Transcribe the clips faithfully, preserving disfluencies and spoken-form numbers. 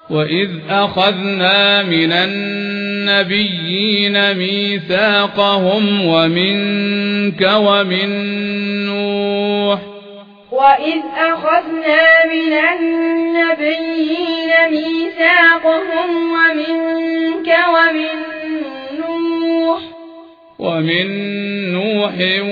وإذ أخذنا من النبيين ميثاقهم ومنك ومن نوح وإذ أخذنا من النبيين ميثاقهم ومنك ومن نوح ومن نوح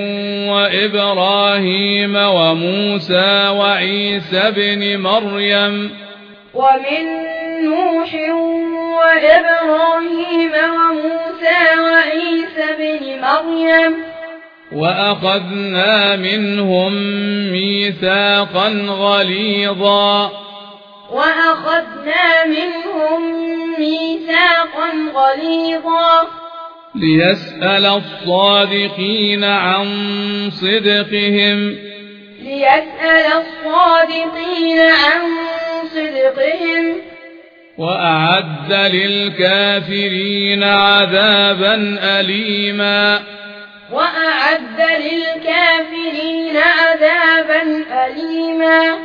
وإبراهيم وموسى وعيسى ابن مريم ومن نوح وإبراهيم وموسى وعيسى ابن مريم وأخذنا منهم ميثاقا غليظا وأخذنا منهم ميثاقا غليظا ليسأل الصادقين عن صدقهم ليسأل الصادقين عن صدقهم وأعد للكافرين عذابا أليما وأعد للكافرين عذابا أليما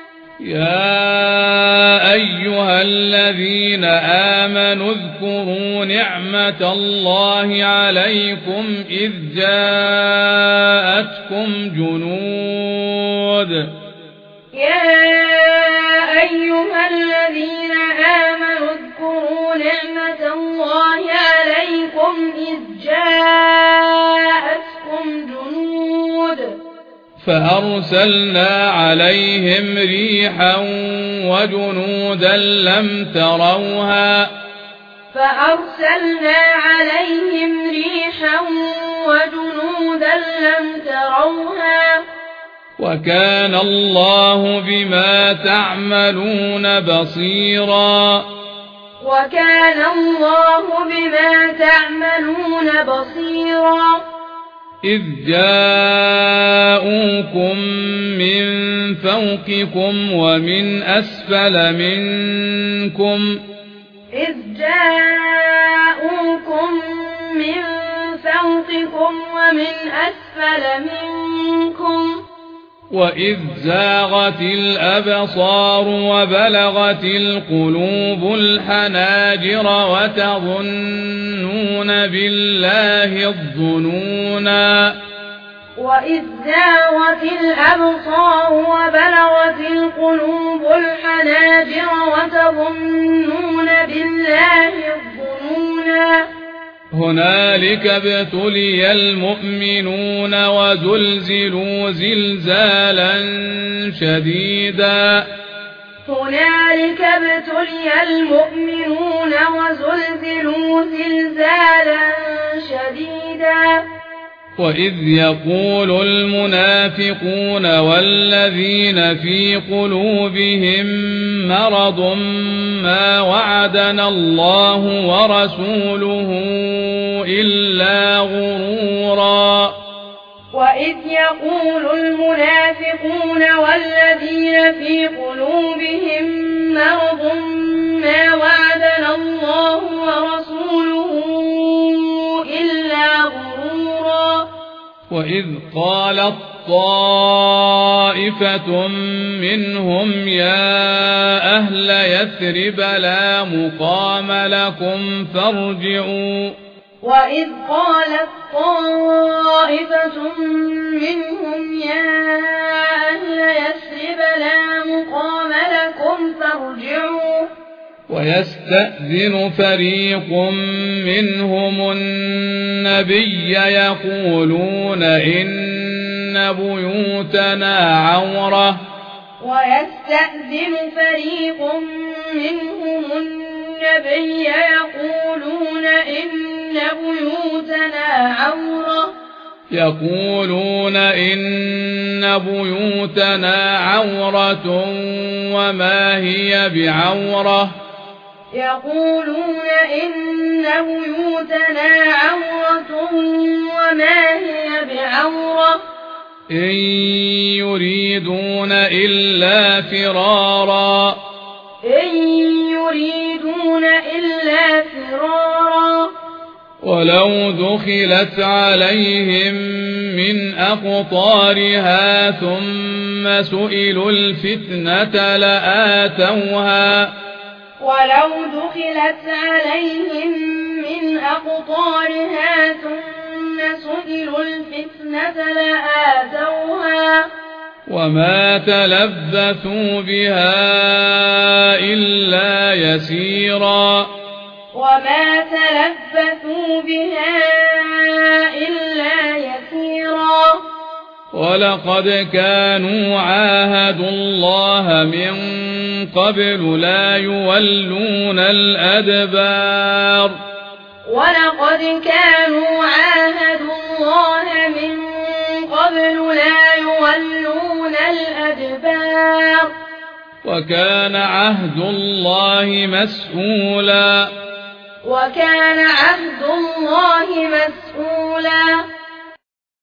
يا أيها الذين آمنوا اذكروا نعمة الله عليكم إذ جاءتكم جنود يا أيها الذين آمنوا اذكروا نعمة الله عليكم إذ جاءتكم جنود فأرسلنا عليهم ريحا وجنودا لم تروها فأرسلنا عليهم ريحا وجنودا لم تروها وكان الله بما تعملون بصيرا وكان الله بما تعملون بصيرا إذ جاءوكم من فوقكم ومن أسفل منكم إذ جاءوكم من فوقكم ومن أسفل منكم وإذ زاغت الأبصار وبلغت القلوب الحناجر وتظنون بالله الظنونا وإذ زاغت الأبصار وبلغت القلوب الحناجر وتظنون بالله الظنونا هنالك ابتلي المؤمنون وزلزلوا زلزالا شديدا هنالك ابتلي المؤمنون وزلزلوا زلزالا شديدا وإذ يقول المنافقون والذين في قلوبهم مرض ما وعدنا الله ورسوله إلا غرورا وإذ يقول المنافقون والذين في قلوبهم مرض ما وعدنا الله ورسوله إلا غرورا وإذ قالت طائفة منهم يا أهل يثرب لا مقام لكم فارجعوا وإذ قالت طائفة منهم يا أهل يثرب لا مقام لكم فارجعوا ويستأذن فريق منهم النبي يقولون إن بيوتنا عورة ويستأذن فريق منهم النبي يقولون إن بيوتنا عورة يقولون إن بيوتنا عورة وما هي بعورة يقولون إن بيوتنا عورة وما هي بعورة إن يريدون إلا فرارا إن يريدون إلا فرارا ولو دخلت عليهم من أقطارها ثم سئلوا الفتنة لآتوها ولو دخلت عليهم من أقطارها ثم سئلوا الفتنة لآتوها وما تلبثوا بها إلا يسيرا وما تلبثوا بها إلا يسيرا ولقد كانوا عاهدوا الله من قبل لا يولون الأدبار ولقد كانوا عاهدوا الله من قبل لا يولون الأدبار وكان عهد الله مسؤولا وكان عهد الله مسؤولا